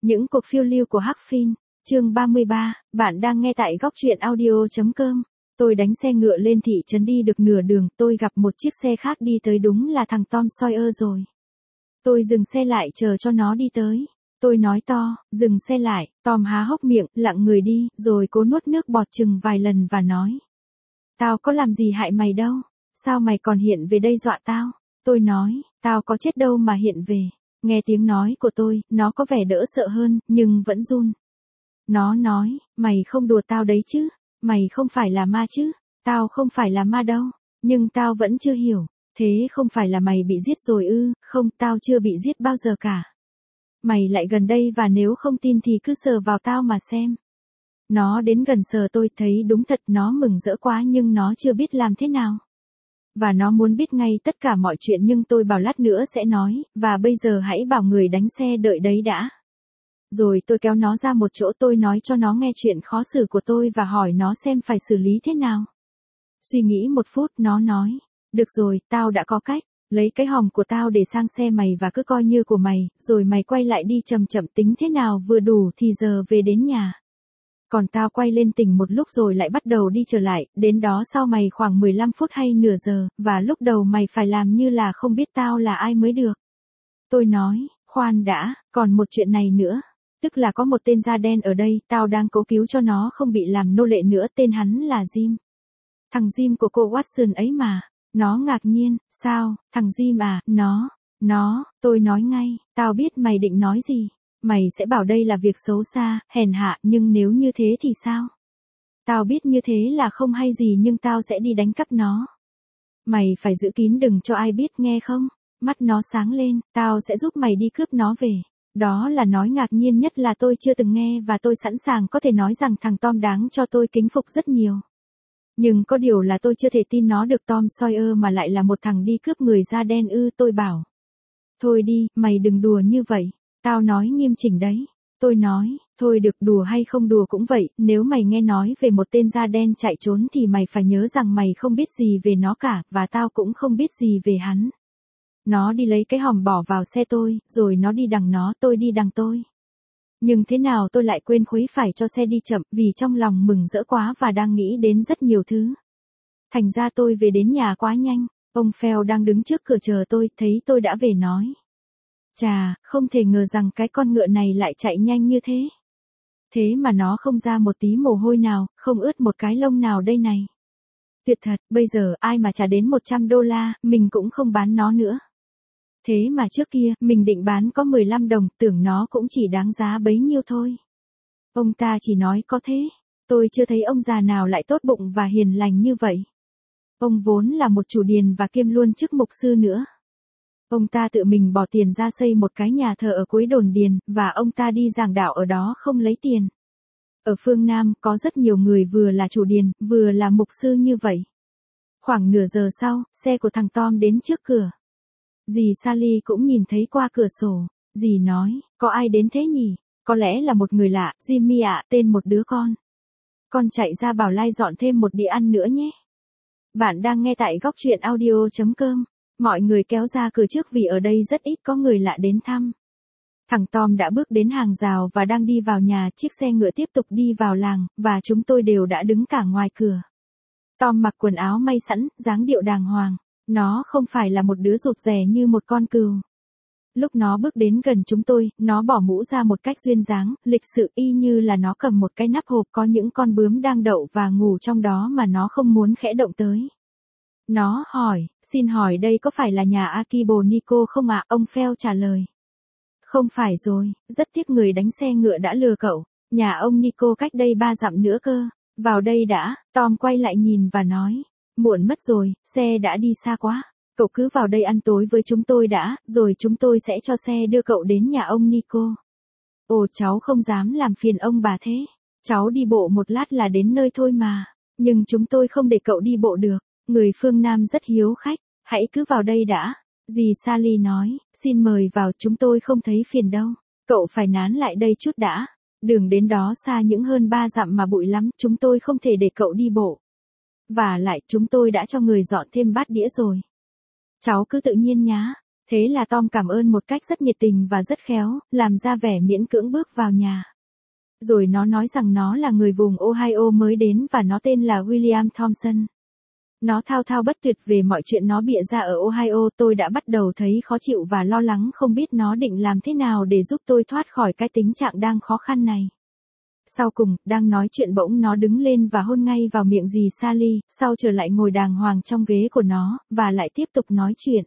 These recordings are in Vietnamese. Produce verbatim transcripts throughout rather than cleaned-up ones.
Những cuộc phiêu lưu của Hắc Phin, chương ba mươi ba, bạn đang nghe tại góc truyện audio.com. Tôi đánh xe ngựa lên thị trấn đi được nửa đường, tôi gặp một chiếc xe khác đi tới, đúng là thằng Tom Sawyer rồi. Tôi dừng xe lại chờ cho nó đi tới. Tôi nói to, dừng xe lại, Tom há hốc miệng, lặng người đi, rồi cố nuốt nước bọt chừng vài lần và nói. Tao có làm gì hại mày đâu, sao mày còn hiện về đây dọa tao? Tôi nói, tao có chết đâu mà hiện về. Nghe tiếng nói của tôi, nó có vẻ đỡ sợ hơn, nhưng vẫn run. Nó nói, mày không đùa tao đấy chứ, mày không phải là ma chứ, tao không phải là ma đâu, nhưng tao vẫn chưa hiểu, thế không phải là mày bị giết rồi ư? Không, tao chưa bị giết bao giờ cả. Mày lại gần đây và nếu không tin thì cứ sờ vào tao mà xem. Nó đến gần sờ tôi, thấy đúng thật nó mừng rỡ quá nhưng nó chưa biết làm thế nào. Và nó muốn biết ngay tất cả mọi chuyện nhưng tôi bảo lát nữa sẽ nói, và bây giờ hãy bảo người đánh xe đợi đấy đã. Rồi tôi kéo nó ra một chỗ, tôi nói cho nó nghe chuyện khó xử của tôi và hỏi nó xem phải xử lý thế nào. Suy nghĩ một phút, nó nói, được rồi, tao đã có cách, lấy cái hòm của tao để sang xe mày và cứ coi như của mày, rồi mày quay lại đi chậm chậm tính thế nào vừa đủ thì giờ về đến nhà. Còn tao quay lên tỉnh một lúc rồi lại bắt đầu đi trở lại, đến đó sau mày khoảng mười lăm phút hay nửa giờ, và lúc đầu mày phải làm như là không biết tao là ai mới được. Tôi nói, khoan đã, còn một chuyện này nữa. Tức là có một tên da đen ở đây, tao đang cố cứu cho nó không bị làm nô lệ nữa, tên hắn là Jim. Thằng Jim của cô Watson ấy mà. Nó ngạc nhiên, sao, thằng Jim à, nó, nó, tôi nói ngay, tao biết mày định nói gì. Mày sẽ bảo đây là việc xấu xa, hèn hạ, nhưng nếu như thế thì sao? Tao biết như thế là không hay gì nhưng tao sẽ đi đánh cắp nó. Mày phải giữ kín đừng cho ai biết nghe không? Mắt nó sáng lên, tao sẽ giúp mày đi cướp nó về. Đó là nói ngạc nhiên nhất là tôi chưa từng nghe và tôi sẵn sàng có thể nói rằng thằng Tom đáng cho tôi kính phục rất nhiều. Nhưng có điều là tôi chưa thể tin nó được Tom Sawyer mà lại là một thằng đi cướp người da đen ư. Tôi bảo. Thôi đi, mày đừng đùa như vậy. Tao nói nghiêm chỉnh đấy. Tôi nói, thôi được, đùa hay không đùa cũng vậy, nếu mày nghe nói về một tên da đen chạy trốn thì mày phải nhớ rằng mày không biết gì về nó cả, và tao cũng không biết gì về hắn. Nó đi lấy cái hòm bỏ vào xe tôi, rồi nó đi đằng nó, tôi đi đằng tôi. Nhưng thế nào tôi lại quên khuấy phải cho xe đi chậm, vì trong lòng mừng rỡ quá và đang nghĩ đến rất nhiều thứ. Thành ra tôi về đến nhà quá nhanh, ông Phèo đang đứng trước cửa chờ tôi, thấy tôi đã về nói. Chà, không thể ngờ rằng cái con ngựa này lại chạy nhanh như thế. Thế mà nó không ra một tí mồ hôi nào, không ướt một cái lông nào đây này. Tuyệt thật, bây giờ ai mà trả đến một trăm đô la, mình cũng không bán nó nữa. Thế mà trước kia, mình định bán có mười lăm đồng, tưởng nó cũng chỉ đáng giá bấy nhiêu thôi. Ông ta chỉ nói có thế. Tôi chưa thấy ông già nào lại tốt bụng và hiền lành như vậy. Ông vốn là một chủ điền và kiêm luôn chức mục sư nữa. Ông ta tự mình bỏ tiền ra xây một cái nhà thờ ở cuối đồn điền, và ông ta đi giảng đạo ở đó không lấy tiền. Ở phương Nam, có rất nhiều người vừa là chủ điền, vừa là mục sư như vậy. Khoảng nửa giờ sau, xe của thằng Tom đến trước cửa. Dì Sally cũng nhìn thấy qua cửa sổ. Dì nói, có ai đến thế nhỉ? Có lẽ là một người lạ, Jimmy ạ, tên một đứa con. Con chạy ra bảo Lai dọn thêm một đĩa ăn nữa nhé. Bạn đang nghe tại góc truyện audio.com. Mọi người kéo ra cửa trước vì ở đây rất ít có người lạ đến thăm. Thằng Tom đã bước đến hàng rào và đang đi vào nhà, chiếc xe ngựa tiếp tục đi vào làng, và chúng tôi đều đã đứng cả ngoài cửa. Tom mặc quần áo may sẵn, dáng điệu đàng hoàng. Nó không phải là một đứa rụt rè như một con cừu. Lúc nó bước đến gần chúng tôi, nó bỏ mũ ra một cách duyên dáng, lịch sự y như là nó cầm một cái nắp hộp có những con bướm đang đậu và ngủ trong đó mà nó không muốn khẽ động tới. Nó hỏi, xin hỏi đây có phải là nhà Akibo Nico không ạ? Ông Phèo trả lời. Không phải rồi, rất tiếc người đánh xe ngựa đã lừa cậu, nhà ông Nico cách đây ba dặm nữa cơ, vào đây đã. Tom quay lại nhìn và nói, muộn mất rồi, xe đã đi xa quá, cậu cứ vào đây ăn tối với chúng tôi đã, rồi chúng tôi sẽ cho xe đưa cậu đến nhà ông Nico. Ồ, cháu không dám làm phiền ông bà thế, cháu đi bộ một lát là đến nơi thôi mà, nhưng chúng tôi không để cậu đi bộ được. Người phương Nam rất hiếu khách, hãy cứ vào đây đã. Dì Sally nói, xin mời vào, chúng tôi không thấy phiền đâu. Cậu phải nán lại đây chút đã. Đường đến đó xa những hơn ba dặm mà bụi lắm, chúng tôi không thể để cậu đi bộ. Và lại, chúng tôi đã cho người dọn thêm bát đĩa rồi. Cháu cứ tự nhiên nhá. Thế là Tom cảm ơn một cách rất nhiệt tình và rất khéo, làm ra vẻ miễn cưỡng bước vào nhà. Rồi nó nói rằng nó là người vùng Ohio mới đến và nó tên là William Thompson. Nó thao thao bất tuyệt về mọi chuyện nó bịa ra ở Ohio. Tôi đã bắt đầu thấy khó chịu và lo lắng không biết nó định làm thế nào để giúp tôi thoát khỏi cái tình trạng đang khó khăn này. Sau cùng, đang nói chuyện bỗng nó đứng lên và hôn ngay vào miệng dì Sally, sau trở lại ngồi đàng hoàng trong ghế của nó, và lại tiếp tục nói chuyện.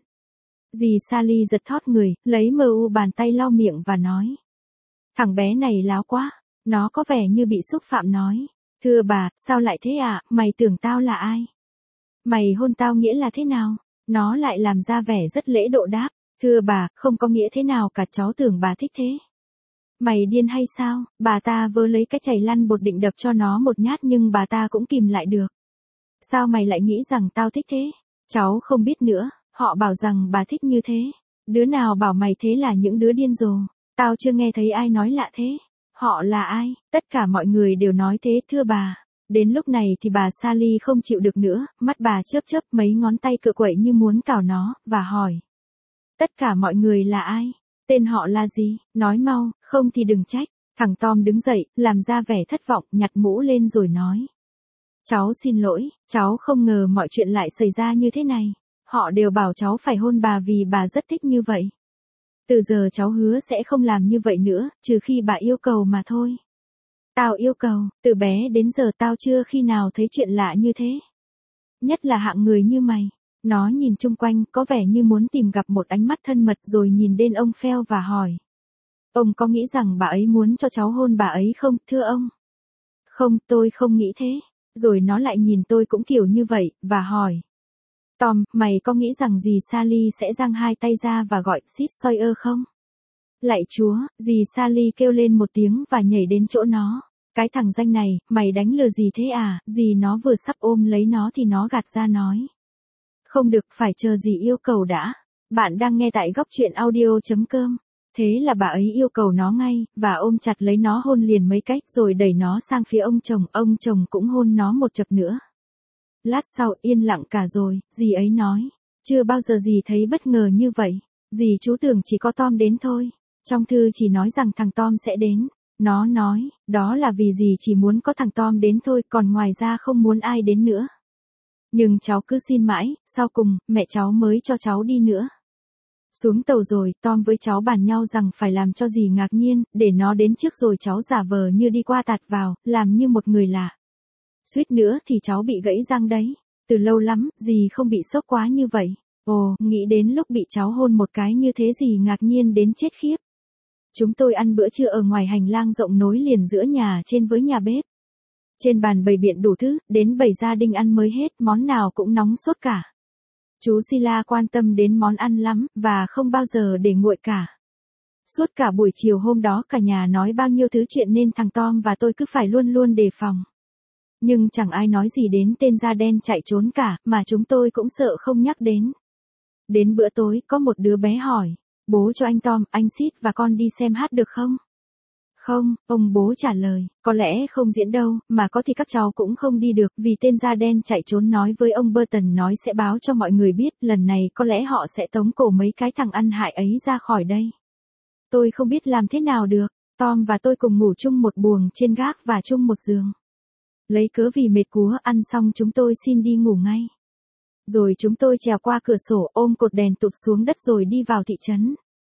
Dì Sally giật thót người, lấy mờ u bàn tay lau miệng và nói. Thằng bé này láo quá, nó có vẻ như bị xúc phạm nói. Thưa bà, sao lại thế ạ, à? Mày tưởng tao là ai? Mày hôn tao nghĩa là thế nào? Nó lại làm ra vẻ rất lễ độ đáp. Thưa bà, không có nghĩa thế nào cả, cháu tưởng bà thích thế. Mày điên hay sao? Bà ta vớ lấy cái chày lăn bột định đập cho nó một nhát nhưng bà ta cũng kìm lại được. Sao mày lại nghĩ rằng tao thích thế? Cháu không biết nữa, họ bảo rằng bà thích như thế. Đứa nào bảo mày thế là những đứa điên rồ. Tao chưa nghe thấy ai nói lạ thế. Họ là ai? Tất cả mọi người đều nói thế, thưa bà. Đến lúc này thì bà Sally không chịu được nữa, mắt bà chớp chớp mấy ngón tay cựa quậy như muốn cào nó, và hỏi. Tất cả mọi người là ai? Tên họ là gì? Nói mau, không thì đừng trách. Thằng Tom đứng dậy, làm ra vẻ thất vọng, nhặt mũ lên rồi nói. Cháu xin lỗi, cháu không ngờ mọi chuyện lại xảy ra như thế này. Họ đều bảo cháu phải hôn bà vì bà rất thích như vậy. Từ giờ cháu hứa sẽ không làm như vậy nữa, trừ khi bà yêu cầu mà thôi. Tao yêu cầu, từ bé đến giờ tao chưa khi nào thấy chuyện lạ như thế. Nhất là hạng người như mày. Nó nhìn chung quanh, có vẻ như muốn tìm gặp một ánh mắt thân mật rồi nhìn đến ông Phil và hỏi. Ông có nghĩ rằng bà ấy muốn cho cháu hôn bà ấy không, thưa ông? Không, tôi không nghĩ thế. Rồi nó lại nhìn tôi cũng kiểu như vậy, và hỏi. Tom, mày có nghĩ rằng dì Sally sẽ giang hai tay ra và gọi Sid Sawyer không? Lạy Chúa, dì Sally kêu lên một tiếng và nhảy đến chỗ nó. Cái thằng danh này, mày đánh lừa gì thế à? Dì nó vừa sắp ôm lấy nó thì nó gạt ra nói. Không được, phải chờ dì yêu cầu đã. Bạn đang nghe tại góc truyện audio chấm com. Thế là bà ấy yêu cầu nó ngay, và ôm chặt lấy nó hôn liền mấy cách rồi đẩy nó sang phía ông chồng. Ông chồng cũng hôn nó một chập nữa. Lát sau yên lặng cả rồi, dì ấy nói. Chưa bao giờ dì thấy bất ngờ như vậy. Dì chú tưởng chỉ có Tom đến thôi. Trong thư chỉ nói rằng thằng Tom sẽ đến. Nó nói, đó là vì dì chỉ muốn có thằng Tom đến thôi, còn ngoài ra không muốn ai đến nữa. Nhưng cháu cứ xin mãi, sau cùng, mẹ cháu mới cho cháu đi nữa. Xuống tàu rồi, Tom với cháu bàn nhau rằng phải làm cho dì ngạc nhiên, để nó đến trước rồi cháu giả vờ như đi qua tạt vào, làm như một người lạ. Suýt nữa thì cháu bị gãy răng đấy. Từ lâu lắm, dì không bị sốc quá như vậy. Ồ, nghĩ đến lúc bị cháu hôn một cái như thế dì ngạc nhiên đến chết khiếp. Chúng tôi ăn bữa trưa ở ngoài hành lang rộng nối liền giữa nhà trên với nhà bếp. Trên bàn bày biện đủ thứ, đến bảy gia đình ăn mới hết, món nào cũng nóng sốt cả. Chú Sila quan tâm đến món ăn lắm, và không bao giờ để nguội cả. Suốt cả buổi chiều hôm đó cả nhà nói bao nhiêu thứ chuyện nên thằng Tom và tôi cứ phải luôn luôn đề phòng. Nhưng chẳng ai nói gì đến tên da đen chạy trốn cả, mà chúng tôi cũng sợ không nhắc đến. Đến bữa tối, có một đứa bé hỏi, bố cho anh Tom, anh Sid và con đi xem hát được không? Không, ông bố trả lời, có lẽ không diễn đâu, mà có thì các cháu cũng không đi được, vì tên da đen chạy trốn nói với ông Burton nói sẽ báo cho mọi người biết, lần này có lẽ họ sẽ tống cổ mấy cái thằng ăn hại ấy ra khỏi đây. Tôi không biết làm thế nào được, Tom và tôi cùng ngủ chung một buồng trên gác và chung một giường. Lấy cớ vì mệt cúa ăn xong chúng tôi xin đi ngủ ngay. Rồi chúng tôi trèo qua cửa sổ ôm cột đèn tụt xuống đất rồi đi vào thị trấn.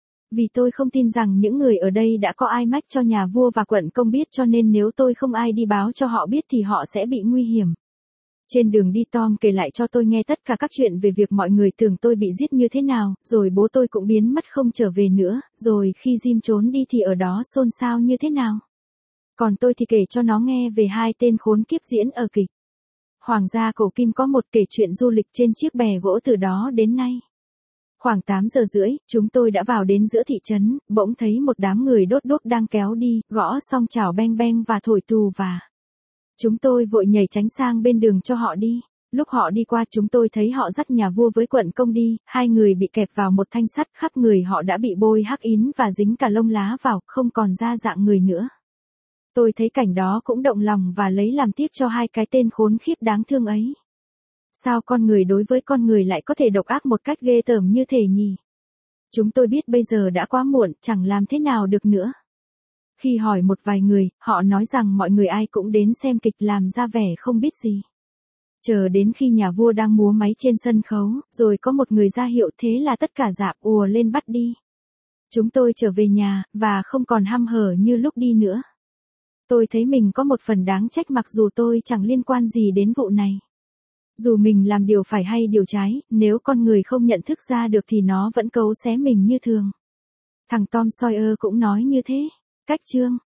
Vì tôi không tin rằng những người ở đây đã có ai mách cho nhà vua và quận công biết cho nên nếu tôi không ai đi báo cho họ biết thì họ sẽ bị nguy hiểm. Trên đường đi Tom kể lại cho tôi nghe tất cả các chuyện về việc mọi người tưởng tôi bị giết như thế nào, rồi bố tôi cũng biến mất không trở về nữa, rồi khi Jim trốn đi thì ở đó xôn xao như thế nào. Còn tôi thì kể cho nó nghe về hai tên khốn kiếp diễn ở kịch Hoàng gia Cổ Kim có một kể chuyện du lịch trên chiếc bè gỗ từ đó đến nay. Khoảng tám giờ rưỡi, chúng tôi đã vào đến giữa thị trấn, bỗng thấy một đám người đốt đuốc đang kéo đi, gõ xong chào beng beng và thổi tù và. Chúng tôi vội nhảy tránh sang bên đường cho họ đi. Lúc họ đi qua chúng tôi thấy họ dắt nhà vua với quận công đi, hai người bị kẹp vào một thanh sắt, khắp người họ đã bị bôi hắc ín và dính cả lông lá vào, không còn da dạng người nữa. Tôi thấy cảnh đó cũng động lòng và lấy làm tiếc cho hai cái tên khốn khiếp đáng thương ấy. Sao con người đối với con người lại có thể độc ác một cách ghê tởm như thế nhỉ? Chúng tôi biết bây giờ đã quá muộn, chẳng làm thế nào được nữa. Khi hỏi một vài người, họ nói rằng mọi người ai cũng đến xem kịch làm ra vẻ không biết gì. Chờ đến khi nhà vua đang múa máy trên sân khấu, rồi có một người ra hiệu, thế là tất cả dạp ùa lên bắt đi. Chúng tôi trở về nhà, và không còn hăm hở như lúc đi nữa. Tôi thấy mình có một phần đáng trách mặc dù tôi chẳng liên quan gì đến vụ này. Dù mình làm điều phải hay điều trái, nếu con người không nhận thức ra được thì nó vẫn cấu xé mình như thường. Thằng Tom Sawyer cũng nói như thế. Cách chương